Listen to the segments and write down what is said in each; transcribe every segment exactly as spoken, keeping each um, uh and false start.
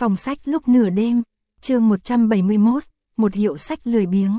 Phòng sách lúc nửa đêm, chương một trăm bảy mươi mốt, một hiệu sách lười biếng.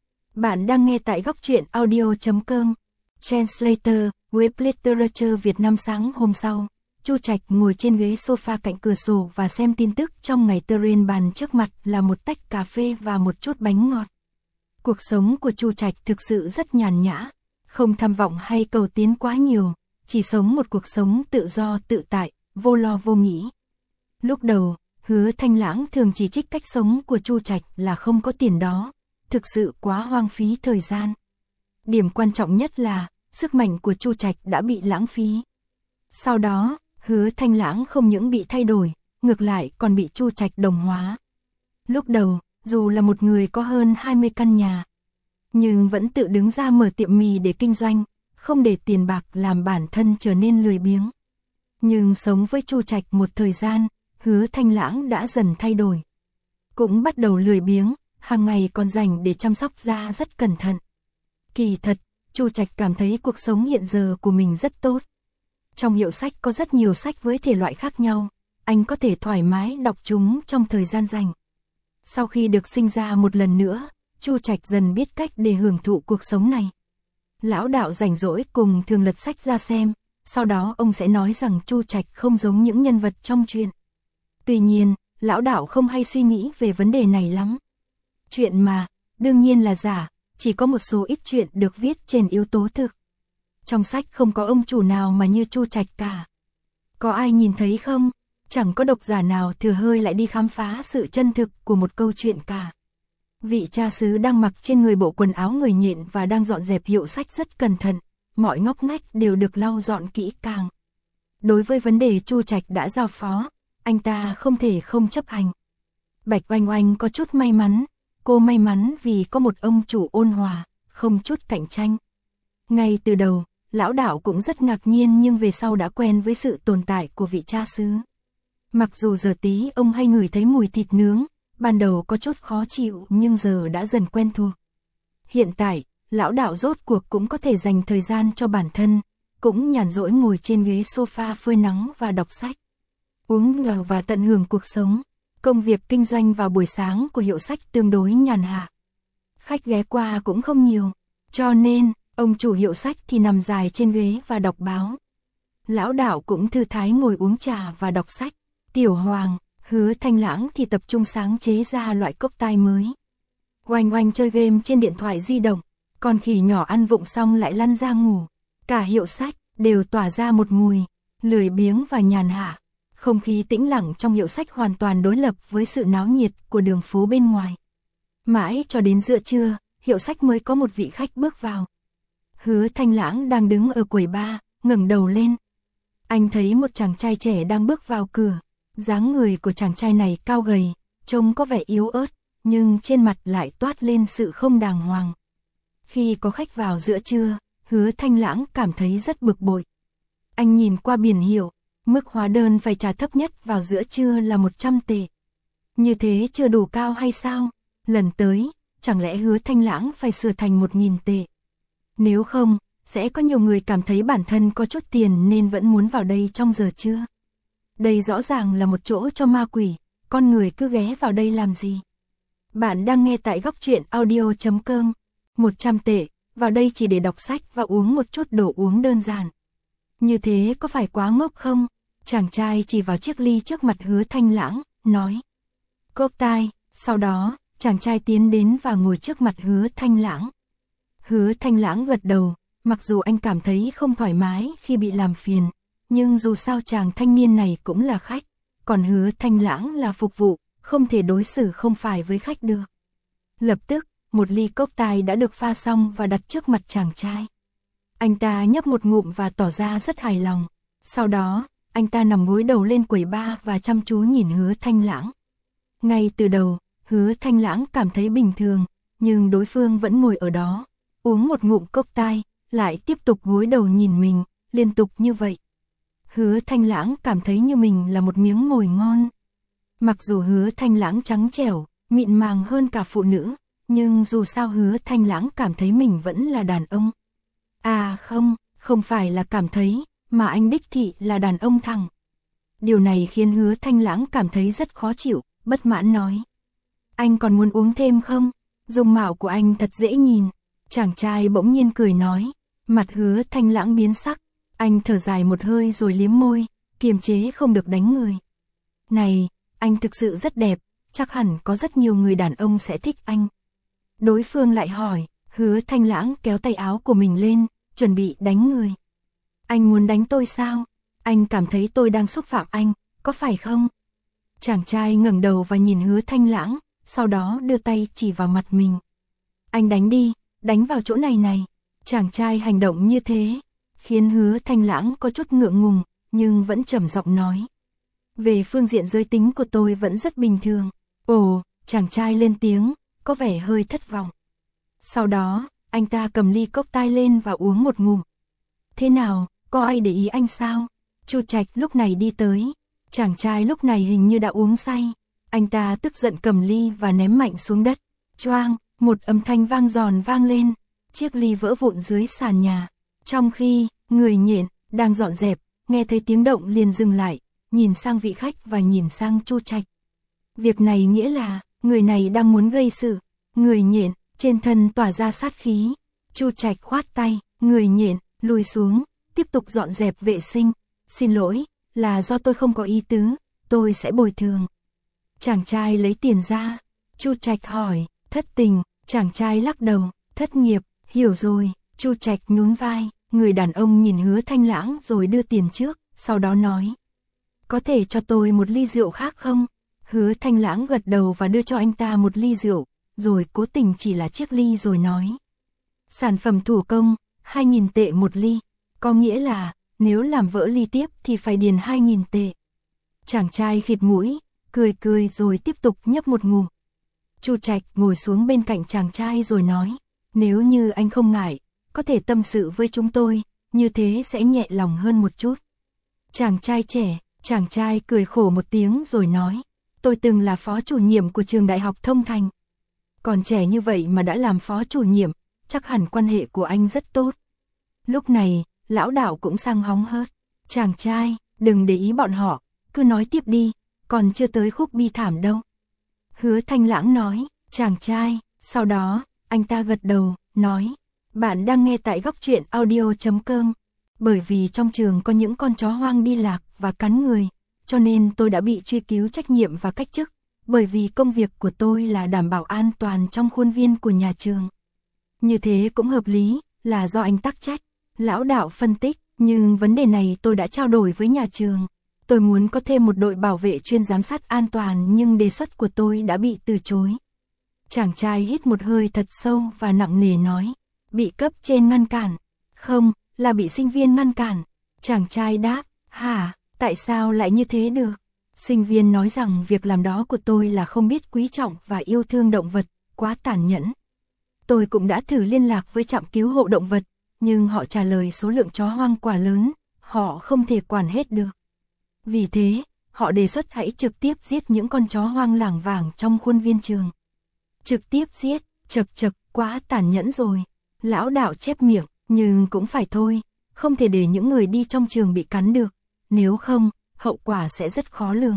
Bạn đang nghe tại góc truyện audio chấm com. Translator, Web Literature Việt Nam. Sáng hôm sau, Chu Trạch ngồi trên ghế sofa cạnh cửa sổ và xem tin tức trong ngày. Trên bàn trước mặt là một tách cà phê và một chút bánh ngọt. Cuộc sống của Chu Trạch thực sự rất nhàn nhã, không tham vọng hay cầu tiến quá nhiều, chỉ sống một cuộc sống tự do tự tại, vô lo vô nghĩ. Lúc đầu, Hứa Thanh Lãng thường chỉ trích cách sống của Chu Trạch là không có tiền đó, thực sự quá hoang phí thời gian. Điểm quan trọng nhất là, sức mạnh của Chu Trạch đã bị lãng phí. Sau đó, Hứa Thanh Lãng không những bị thay đổi, ngược lại còn bị Chu Trạch đồng hóa. Lúc đầu, dù là một người có hơn hai mươi căn nhà, nhưng vẫn tự đứng ra mở tiệm mì để kinh doanh, không để tiền bạc làm bản thân trở nên lười biếng. Nhưng sống với Chu Trạch một thời gian, Hứa Thanh Lãng đã dần thay đổi. Cũng bắt đầu lười biếng, hàng ngày còn dành để chăm sóc da rất cẩn thận. Kỳ thật, Chu Trạch cảm thấy cuộc sống hiện giờ của mình rất tốt. Trong hiệu sách có rất nhiều sách với thể loại khác nhau, anh có thể thoải mái đọc chúng trong thời gian rảnh. Sau khi được sinh ra một lần nữa, Chu Trạch dần biết cách để hưởng thụ cuộc sống này. Lão đạo rảnh rỗi cùng thường lật sách ra xem, sau đó ông sẽ nói rằng Chu Trạch không giống những nhân vật trong truyện. Tuy nhiên, lão đạo không hay suy nghĩ về vấn đề này lắm. Chuyện mà, đương nhiên là giả, chỉ có một số ít chuyện được viết trên yếu tố thực. Trong sách không có ông chủ nào mà như Chu Trạch cả. Có ai nhìn thấy không? Chẳng có độc giả nào thừa hơi lại đi khám phá sự chân thực của một câu chuyện cả. Vị cha xứ đang mặc trên người bộ quần áo người nhện và đang dọn dẹp hiệu sách rất cẩn thận, mọi ngóc ngách đều được lau dọn kỹ càng. Đối với vấn đề Chu Trạch đã giao phó, anh ta không thể không chấp hành. Bạch Oanh Oanh có chút may mắn, cô may mắn vì có một ông chủ ôn hòa, không chút cạnh tranh. Ngay từ đầu, lão đạo cũng rất ngạc nhiên nhưng về sau đã quen với sự tồn tại của vị cha xứ. Mặc dù giờ tí ông hay ngửi thấy mùi thịt nướng, ban đầu có chút khó chịu nhưng giờ đã dần quen thuộc. Hiện tại, lão đạo rốt cuộc cũng có thể dành thời gian cho bản thân, cũng nhàn rỗi ngồi trên ghế sofa phơi nắng và đọc sách. Uống ngờ và tận hưởng cuộc sống. Công việc kinh doanh vào buổi sáng của hiệu sách tương đối nhàn hạ. Khách ghé qua cũng không nhiều, cho nên, ông chủ hiệu sách thì nằm dài trên ghế và đọc báo. Lão đạo cũng thư thái ngồi uống trà và đọc sách. Tiểu Hoàng, Hứa Thanh Lãng thì tập trung sáng chế ra loại cốc tai mới. Oanh Oanh chơi game trên điện thoại di động, con khỉ nhỏ ăn vụng xong lại lăn ra ngủ. Cả hiệu sách đều tỏa ra một mùi lười biếng và nhàn hạ. Không khí tĩnh lặng trong hiệu sách hoàn toàn đối lập với sự náo nhiệt của đường phố bên ngoài. Mãi cho đến giữa trưa, hiệu sách mới có một vị khách bước vào. Hứa Thanh Lãng đang đứng ở quầy bar, ngẩng đầu lên. Anh thấy một chàng trai trẻ đang bước vào cửa. Dáng người của chàng trai này cao gầy, trông có vẻ yếu ớt, nhưng trên mặt lại toát lên sự không đàng hoàng. Khi có khách vào giữa trưa, Hứa Thanh Lãng cảm thấy rất bực bội. Anh nhìn qua biển hiệu, mức hóa đơn phải trả thấp nhất vào giữa trưa là một trăm tệ. Như thế chưa đủ cao hay sao? Lần tới, chẳng lẽ Hứa Thanh Lãng phải sửa thành một nghìn tệ? Nếu không, sẽ có nhiều người cảm thấy bản thân có chút tiền nên vẫn muốn vào đây trong giờ trưa. Đây rõ ràng là một chỗ cho ma quỷ, con người cứ ghé vào đây làm gì? Bạn đang nghe tại góc truyện audio chấm com. một trăm tệ, vào đây chỉ để đọc sách và uống một chút đồ uống đơn giản. Như thế có phải quá ngốc không? Chàng trai chỉ vào chiếc ly trước mặt Hứa Thanh Lãng, nói. Cốc tai, sau đó, chàng trai tiến đến và ngồi trước mặt Hứa Thanh Lãng. Hứa Thanh Lãng gật đầu, mặc dù anh cảm thấy không thoải mái khi bị làm phiền, nhưng dù sao chàng thanh niên này cũng là khách, còn Hứa Thanh Lãng là phục vụ, không thể đối xử không phải với khách được. Lập tức, một ly cốc tai đã được pha xong và đặt trước mặt chàng trai. Anh ta nhấp một ngụm và tỏ ra rất hài lòng. Sau đó, anh ta nằm gối đầu lên quầy bar và chăm chú nhìn Hứa Thanh Lãng. Ngay từ đầu, Hứa Thanh Lãng cảm thấy bình thường, nhưng đối phương vẫn ngồi ở đó, uống một ngụm cốc tai, lại tiếp tục gối đầu nhìn mình, liên tục như vậy. Hứa Thanh Lãng cảm thấy như mình là một miếng mồi ngon. Mặc dù Hứa Thanh Lãng trắng trẻo, mịn màng hơn cả phụ nữ, nhưng dù sao Hứa Thanh Lãng cảm thấy mình vẫn là đàn ông. À không, không phải là cảm thấy, mà anh đích thị là đàn ông thẳng. Điều này khiến Hứa Thanh Lãng cảm thấy rất khó chịu, bất mãn nói. Anh còn muốn uống thêm không? Dung mạo của anh thật dễ nhìn. Chàng trai bỗng nhiên cười nói. Mặt Hứa Thanh Lãng biến sắc. Anh thở dài một hơi rồi liếm môi, kiềm chế không được đánh người. Này, anh thực sự rất đẹp, chắc hẳn có rất nhiều người đàn ông sẽ thích anh. Đối phương lại hỏi, Hứa Thanh Lãng kéo tay áo của mình lên, chuẩn bị đánh người. Anh muốn đánh tôi sao? Anh cảm thấy tôi đang xúc phạm anh, có phải không? Chàng trai ngẩng đầu và nhìn Hứa Thanh Lãng, sau đó đưa tay chỉ vào mặt mình. Anh đánh đi, đánh vào chỗ này này. Chàng trai hành động như thế, khiến Hứa Thanh Lãng có chút ngượng ngùng, nhưng vẫn trầm giọng nói. Về phương diện giới tính của tôi vẫn rất bình thường. Ồ, chàng trai lên tiếng, có vẻ hơi thất vọng. Sau đó, anh ta cầm ly cốc tai lên và uống một ngụm. Thế nào, có ai để ý anh sao? Chu Trạch lúc này đi tới. Chàng trai lúc này hình như đã uống say. Anh ta tức giận cầm ly và ném mạnh xuống đất. Choang, một âm thanh vang giòn vang lên. Chiếc ly vỡ vụn dưới sàn nhà. Trong khi, người nhện, đang dọn dẹp, nghe thấy tiếng động liền dừng lại, nhìn sang vị khách và nhìn sang Chu Trạch. Việc này nghĩa là, người này đang muốn gây sự. Người nhện, trên thân tỏa ra sát khí. Chu Trạch khoát tay, người nhện, lùi xuống, tiếp tục dọn dẹp vệ sinh. Xin lỗi, là do tôi không có ý tứ, tôi sẽ bồi thường. Chàng trai lấy tiền ra. Chu Trạch hỏi, thất tình, chàng trai lắc đầu, thất nghiệp, hiểu rồi. Chu Trạch nhún vai, người đàn ông nhìn Hứa Thanh Lãng rồi đưa tiền trước, sau đó nói. Có thể cho tôi một ly rượu khác không? Hứa Thanh Lãng gật đầu và đưa cho anh ta một ly rượu, rồi cố tình chỉ là chiếc ly rồi nói. Sản phẩm thủ công, hai nghìn tệ một ly, có nghĩa là, nếu làm vỡ ly tiếp thì phải điền hai nghìn tệ. Chàng trai khịt mũi, cười cười rồi tiếp tục nhấp một ngụm. Chu Trạch ngồi xuống bên cạnh chàng trai rồi nói, nếu như anh không ngại, có thể tâm sự với chúng tôi, như thế sẽ nhẹ lòng hơn một chút. Chàng trai trẻ, chàng trai cười khổ một tiếng rồi nói, tôi từng là phó chủ nhiệm của trường đại học Thông Thành. Còn trẻ như vậy mà đã làm phó chủ nhiệm, chắc hẳn quan hệ của anh rất tốt. Lúc này, lão đạo cũng sang hóng hớt. Chàng trai, đừng để ý bọn họ, cứ nói tiếp đi, còn chưa tới khúc bi thảm đâu. Hứa Thanh Lãng nói, chàng trai, sau đó, anh ta gật đầu, nói, bạn đang nghe tại góc truyện audio chấm com. Bởi vì trong trường có những con chó hoang đi lạc và cắn người, cho nên tôi đã bị truy cứu trách nhiệm và cách chức, bởi vì công việc của tôi là đảm bảo an toàn trong khuôn viên của nhà trường. Như thế cũng hợp lý, là do anh tắc trách. Lão đạo phân tích, nhưng vấn đề này tôi đã trao đổi với nhà trường. Tôi muốn có thêm một đội bảo vệ chuyên giám sát an toàn nhưng đề xuất của tôi đã bị từ chối. Chàng trai hít một hơi thật sâu và nặng nề nói, bị cấp trên ngăn cản. Không, là bị sinh viên ngăn cản. Chàng trai đáp, hả, tại sao lại như thế được? Sinh viên nói rằng việc làm đó của tôi là không biết quý trọng và yêu thương động vật, quá tàn nhẫn. Tôi cũng đã thử liên lạc với trạm cứu hộ động vật, nhưng họ trả lời số lượng chó hoang quá lớn, họ không thể quản hết được. Vì thế, họ đề xuất hãy trực tiếp giết những con chó hoang lảng vảng trong khuôn viên trường. Trực tiếp giết, chật chật, quá tàn nhẫn rồi. Lão đạo chép miệng, nhưng cũng phải thôi, không thể để những người đi trong trường bị cắn được, nếu không, hậu quả sẽ rất khó lường.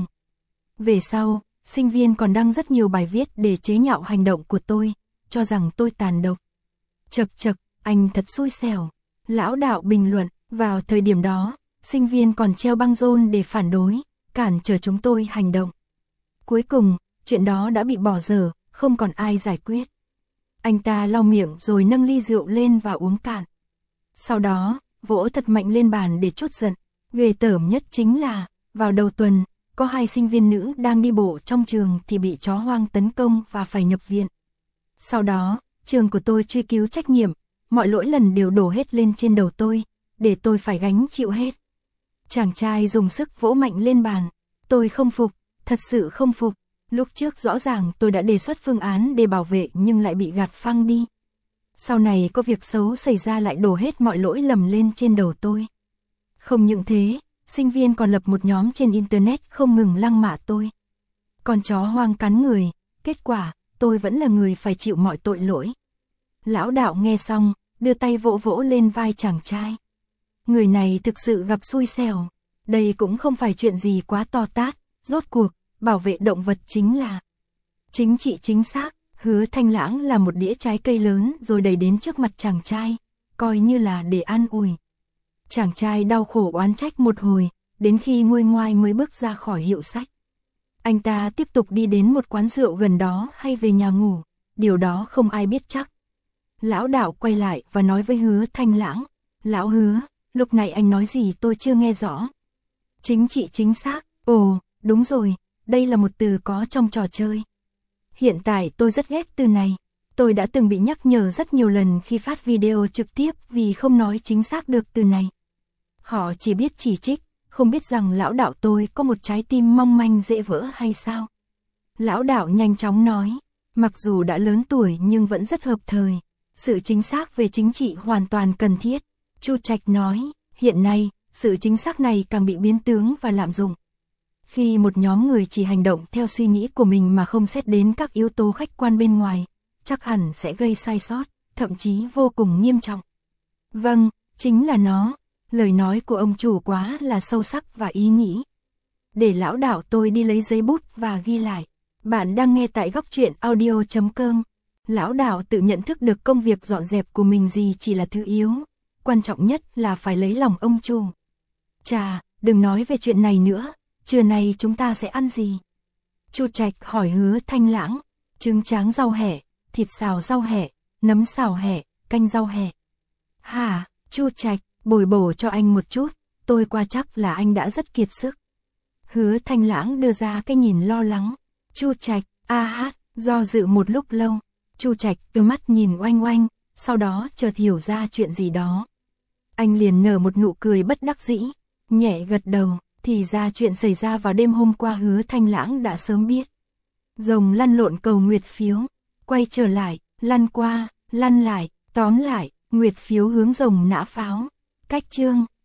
Về sau, sinh viên còn đăng rất nhiều bài viết để chế nhạo hành động của tôi, cho rằng tôi tàn độc. Chật chật, anh thật xui xẻo. Lão đạo bình luận, vào thời điểm đó, sinh viên còn treo băng rôn để phản đối, cản trở chúng tôi hành động. Cuối cùng, chuyện đó đã bị bỏ dở, không còn ai giải quyết. Anh ta lau miệng rồi nâng ly rượu lên và uống cạn. Sau đó, vỗ thật mạnh lên bàn để trút giận. Ghê tởm nhất chính là, vào đầu tuần, có hai sinh viên nữ đang đi bộ trong trường thì bị chó hoang tấn công và phải nhập viện. Sau đó, trường của tôi truy cứu trách nhiệm, mọi lỗi lần đều đổ hết lên trên đầu tôi, để tôi phải gánh chịu hết. Chàng trai dùng sức vỗ mạnh lên bàn. Tôi không phục, thật sự không phục. Lúc trước rõ ràng tôi đã đề xuất phương án để bảo vệ nhưng lại bị gạt phăng đi. Sau này có việc xấu xảy ra lại đổ hết mọi lỗi lầm lên trên đầu tôi. Không những thế, sinh viên còn lập một nhóm trên Internet không ngừng lăng mạ tôi. Con chó hoang cắn người, kết quả, tôi vẫn là người phải chịu mọi tội lỗi. Lão đạo nghe xong, đưa tay vỗ vỗ lên vai chàng trai. Người này thực sự gặp xui xẻo. Đây cũng không phải chuyện gì quá to tát, rốt cuộc, bảo vệ động vật chính là chính trị chính xác. Hứa Thanh Lãng là một đĩa trái cây lớn rồi đẩy đến trước mặt chàng trai, coi như là để an ủi. Chàng trai đau khổ oán trách một hồi, đến khi nguôi ngoai mới bước ra khỏi hiệu sách. Anh ta tiếp tục đi đến một quán rượu gần đó hay về nhà ngủ, điều đó không ai biết chắc. Lão đạo quay lại và nói với Hứa Thanh Lãng, lão Hứa, lúc này anh nói gì tôi chưa nghe rõ. Chính trị chính xác, ồ, đúng rồi, đây là một từ có trong trò chơi. Hiện tại tôi rất ghét từ này, tôi đã từng bị nhắc nhở rất nhiều lần khi phát video trực tiếp vì không nói chính xác được từ này. Họ chỉ biết chỉ trích, không biết rằng lão đạo tôi có một trái tim mong manh dễ vỡ hay sao. Lão đạo nhanh chóng nói, mặc dù đã lớn tuổi nhưng vẫn rất hợp thời, sự chính xác về chính trị hoàn toàn cần thiết. Chu Trạch nói, hiện nay, sự chính xác này càng bị biến tướng và lạm dụng. Khi một nhóm người chỉ hành động theo suy nghĩ của mình mà không xét đến các yếu tố khách quan bên ngoài, chắc hẳn sẽ gây sai sót, thậm chí vô cùng nghiêm trọng. Vâng, chính là nó. Lời nói của ông chủ quá là sâu sắc và ý nghĩ. Để lão đạo tôi đi lấy giấy bút và ghi lại. Bạn đang nghe tại góc truyện audio chấm com. Lão đạo tự nhận thức được công việc dọn dẹp của mình gì chỉ là thứ yếu. Quan trọng nhất là phải lấy lòng ông chủ. Chà, đừng nói về chuyện này nữa. Trưa nay chúng ta sẽ ăn gì? Chu Trạch hỏi Hứa Thanh Lãng. Trứng tráng rau hẹ, thịt xào rau hẹ, nấm xào hẹ, canh rau hẹ. Hả, Chu Trạch, bồi bổ cho anh một chút, tôi qua chắc là anh đã rất kiệt sức. Hứa Thanh Lãng đưa ra cái nhìn lo lắng. Chu Trạch, a hát, do dự một lúc lâu. Chu Trạch đưa mắt nhìn oanh oanh, sau đó chợt hiểu ra chuyện gì đó. Anh liền nở một nụ cười bất đắc dĩ, nhẹ gật đầu, thì ra chuyện xảy ra vào đêm hôm qua Hứa Thanh Lãng đã sớm biết. Rồng lăn lộn cầu nguyệt phiếu, quay trở lại, lăn qua, lăn lại, tóm lại, nguyệt phiếu hướng rồng nã pháo. Cách chương